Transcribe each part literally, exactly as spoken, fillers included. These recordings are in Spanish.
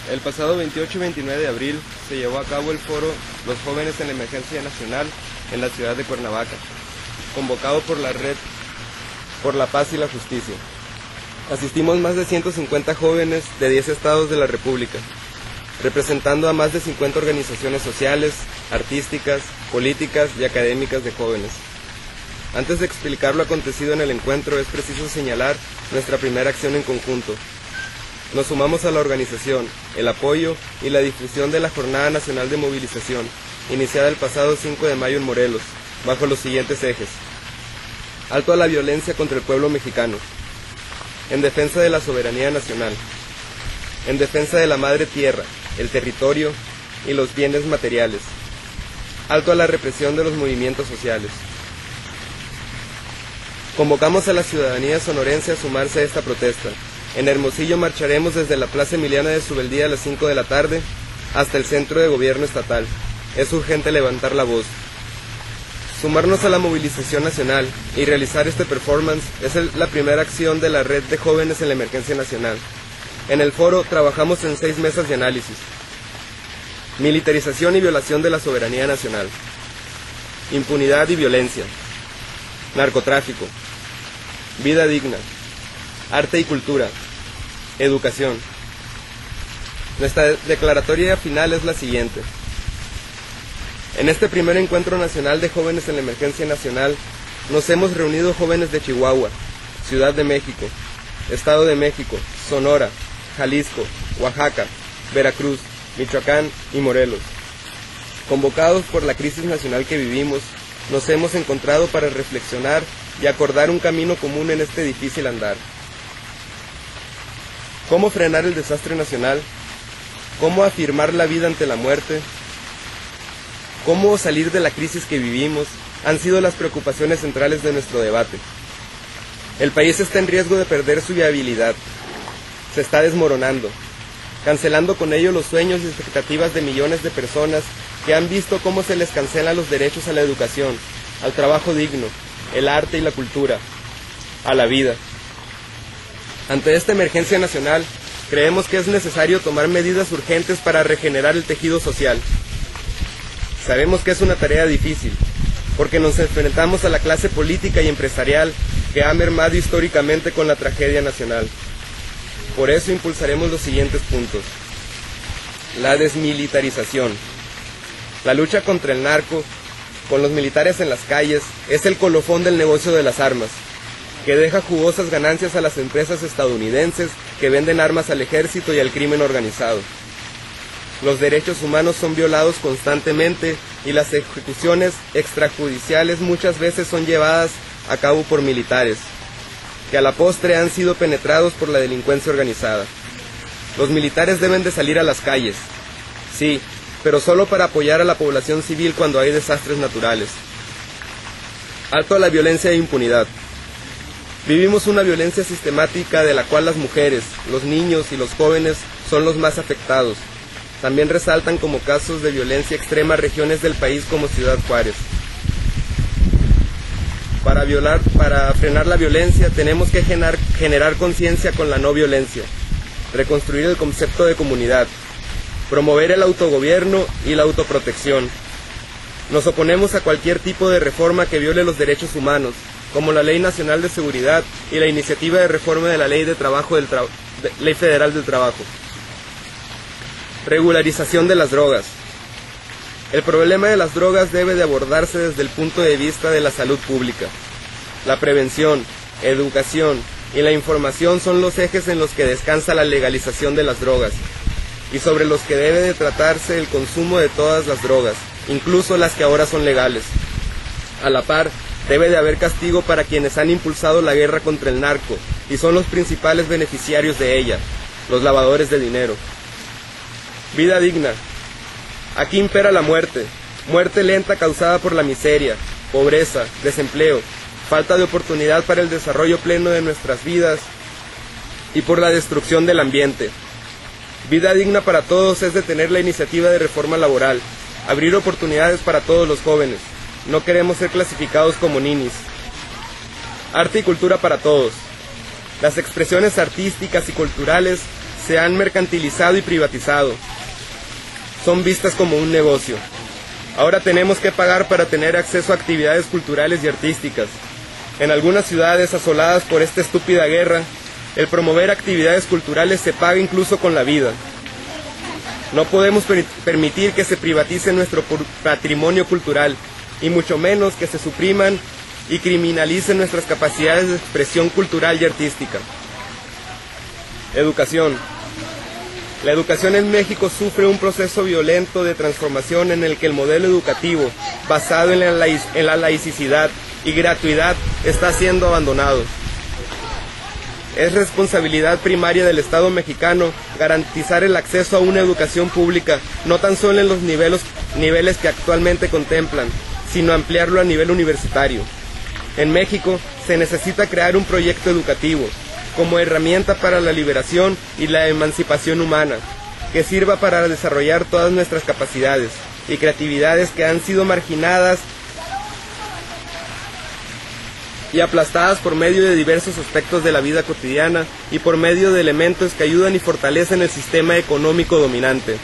El pasado veintiocho y veintinueve de abril se llevó a cabo el foro Los Jóvenes en la Emergencia Nacional en la ciudad de Cuernavaca, convocado por la Red por la Paz y la Justicia. Asistimos más de ciento cincuenta jóvenes de diez estados de la República, representando a más de cincuenta organizaciones sociales, artísticas, políticas y académicas de jóvenes. Antes de explicar lo acontecido en el encuentro, es preciso señalar nuestra primera acción en conjunto. Nos sumamos a la organización, el apoyo y la difusión de la Jornada Nacional de Movilización, iniciada el pasado cinco de mayo en Morelos, bajo los siguientes ejes: alto a la violencia contra el pueblo mexicano, en defensa de la soberanía nacional, en defensa de la madre tierra, el territorio y los bienes materiales, alto a la represión de los movimientos sociales. Convocamos a la ciudadanía sonorense a sumarse a esta protesta. En Hermosillo marcharemos desde la Plaza Emiliana de Subeldía a las cinco de la tarde hasta el Centro de Gobierno Estatal. Es urgente levantar la voz. Sumarnos a la movilización nacional y realizar este performance es el, la primera acción de la Red de Jóvenes en la Emergencia Nacional. En el foro trabajamos en seis mesas de análisis: militarización y violación de la soberanía nacional, impunidad y violencia, narcotráfico, vida digna, arte y cultura, educación. Nuestra declaratoria final es la siguiente. En este primer encuentro nacional de jóvenes en la emergencia nacional, nos hemos reunido jóvenes de Chihuahua, Ciudad de México, Estado de México, Sonora, Jalisco, Oaxaca, Veracruz, Michoacán y Morelos. Convocados por la crisis nacional que vivimos, nos hemos encontrado para reflexionar y acordar un camino común en este difícil andar. ¿Cómo frenar el desastre nacional? ¿Cómo afirmar la vida ante la muerte? ¿Cómo salir de la crisis que vivimos? Han sido las preocupaciones centrales de nuestro debate. El país está en riesgo de perder su viabilidad. Se está desmoronando, cancelando con ello los sueños y expectativas de millones de personas que han visto cómo se les cancelan los derechos a la educación, al trabajo digno, el arte y la cultura, a la vida. Ante esta emergencia nacional, creemos que es necesario tomar medidas urgentes para regenerar el tejido social. Sabemos que es una tarea difícil, porque nos enfrentamos a la clase política y empresarial que ha mermado históricamente con la tragedia nacional. Por eso impulsaremos los siguientes puntos: la desmilitarización. La lucha contra el narco, con los militares en las calles, es el colofón del negocio de las armas, que deja jugosas ganancias a las empresas estadounidenses que venden armas al ejército y al crimen organizado. Los derechos humanos son violados constantemente y las ejecuciones extrajudiciales muchas veces son llevadas a cabo por militares, que a la postre han sido penetrados por la delincuencia organizada. Los militares deben de salir a las calles, sí, pero solo para apoyar a la población civil cuando hay desastres naturales. Alto a la violencia e impunidad. Vivimos una violencia sistemática de la cual las mujeres, los niños y los jóvenes son los más afectados. También resaltan como casos de violencia extrema regiones del país como Ciudad Juárez. Para, violar, para frenar la violencia tenemos que generar, generar conciencia con la no violencia, reconstruir el concepto de comunidad, promover el autogobierno y la autoprotección. Nos oponemos a cualquier tipo de reforma que viole los derechos humanos, como la Ley Nacional de Seguridad y la iniciativa de reforma de la Ley, de Trabajo del Tra- de, Ley Federal del Trabajo. Regularización de las drogas. El problema de las drogas debe de abordarse desde el punto de vista de la salud pública. La prevención, educación y la información son los ejes en los que descansa la legalización de las drogas y sobre los que debe de tratarse el consumo de todas las drogas, incluso las que ahora son legales. A la par, debe de haber castigo para quienes han impulsado la guerra contra el narco y son los principales beneficiarios de ella, los lavadores de dinero. Vida digna. Aquí impera la muerte, muerte lenta causada por la miseria, pobreza, desempleo, falta de oportunidad para el desarrollo pleno de nuestras vidas y por la destrucción del ambiente. Vida digna para todos es detener la iniciativa de reforma laboral, abrir oportunidades para todos los jóvenes. No queremos ser clasificados como ninis. Arte y cultura para todos. Las expresiones artísticas y culturales se han mercantilizado y privatizado. Son vistas como un negocio. Ahora tenemos que pagar para tener acceso a actividades culturales y artísticas. En algunas ciudades asoladas por esta estúpida guerra, el promover actividades culturales se paga incluso con la vida. No podemos per- permitir que se privatice nuestro patrimonio cultural, y mucho menos que se supriman y criminalicen nuestras capacidades de expresión cultural y artística. Educación. La educación en México sufre un proceso violento de transformación en el que el modelo educativo, basado en la, laic en la laicidad y gratuidad, está siendo abandonado. Es responsabilidad primaria del Estado mexicano garantizar el acceso a una educación pública, no tan solo en los niveles, niveles que actualmente contemplan, sino ampliarlo a nivel universitario. En México se necesita crear un proyecto educativo como herramienta para la liberación y la emancipación humana, que sirva para desarrollar todas nuestras capacidades y creatividades que han sido marginadas y aplastadas por medio de diversos aspectos de la vida cotidiana y por medio de elementos que ayudan y fortalecen el sistema económico dominante.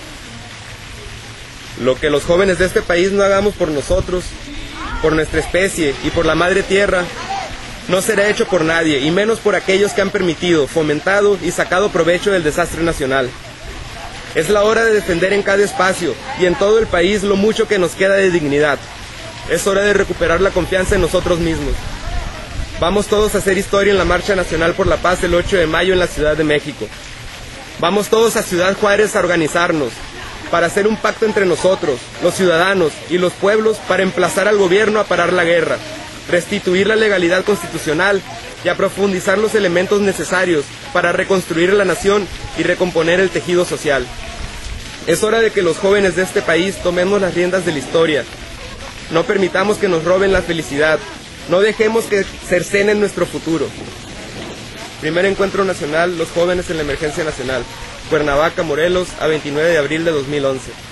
Lo que los jóvenes de este país no hagamos por nosotros, por nuestra especie y por la madre tierra, no será hecho por nadie, y menos por aquellos que han permitido, fomentado y sacado provecho del desastre nacional. Es la hora de defender en cada espacio y en todo el país lo mucho que nos queda de dignidad. Es hora de recuperar la confianza en nosotros mismos. Vamos todos a hacer historia en la Marcha Nacional por la Paz el ocho de mayo en la Ciudad de México. Vamos todos a Ciudad Juárez a organizarnos, para hacer un pacto entre nosotros, los ciudadanos y los pueblos, para emplazar al gobierno a parar la guerra, restituir la legalidad constitucional y a profundizar los elementos necesarios para reconstruir la nación y recomponer el tejido social. Es hora de que los jóvenes de este país tomemos las riendas de la historia. No permitamos que nos roben la felicidad. No dejemos que cercenen nuestro futuro. Primer Encuentro Nacional, los jóvenes en la emergencia nacional. Cuernavaca, Morelos, a veintinueve de abril de dos mil once.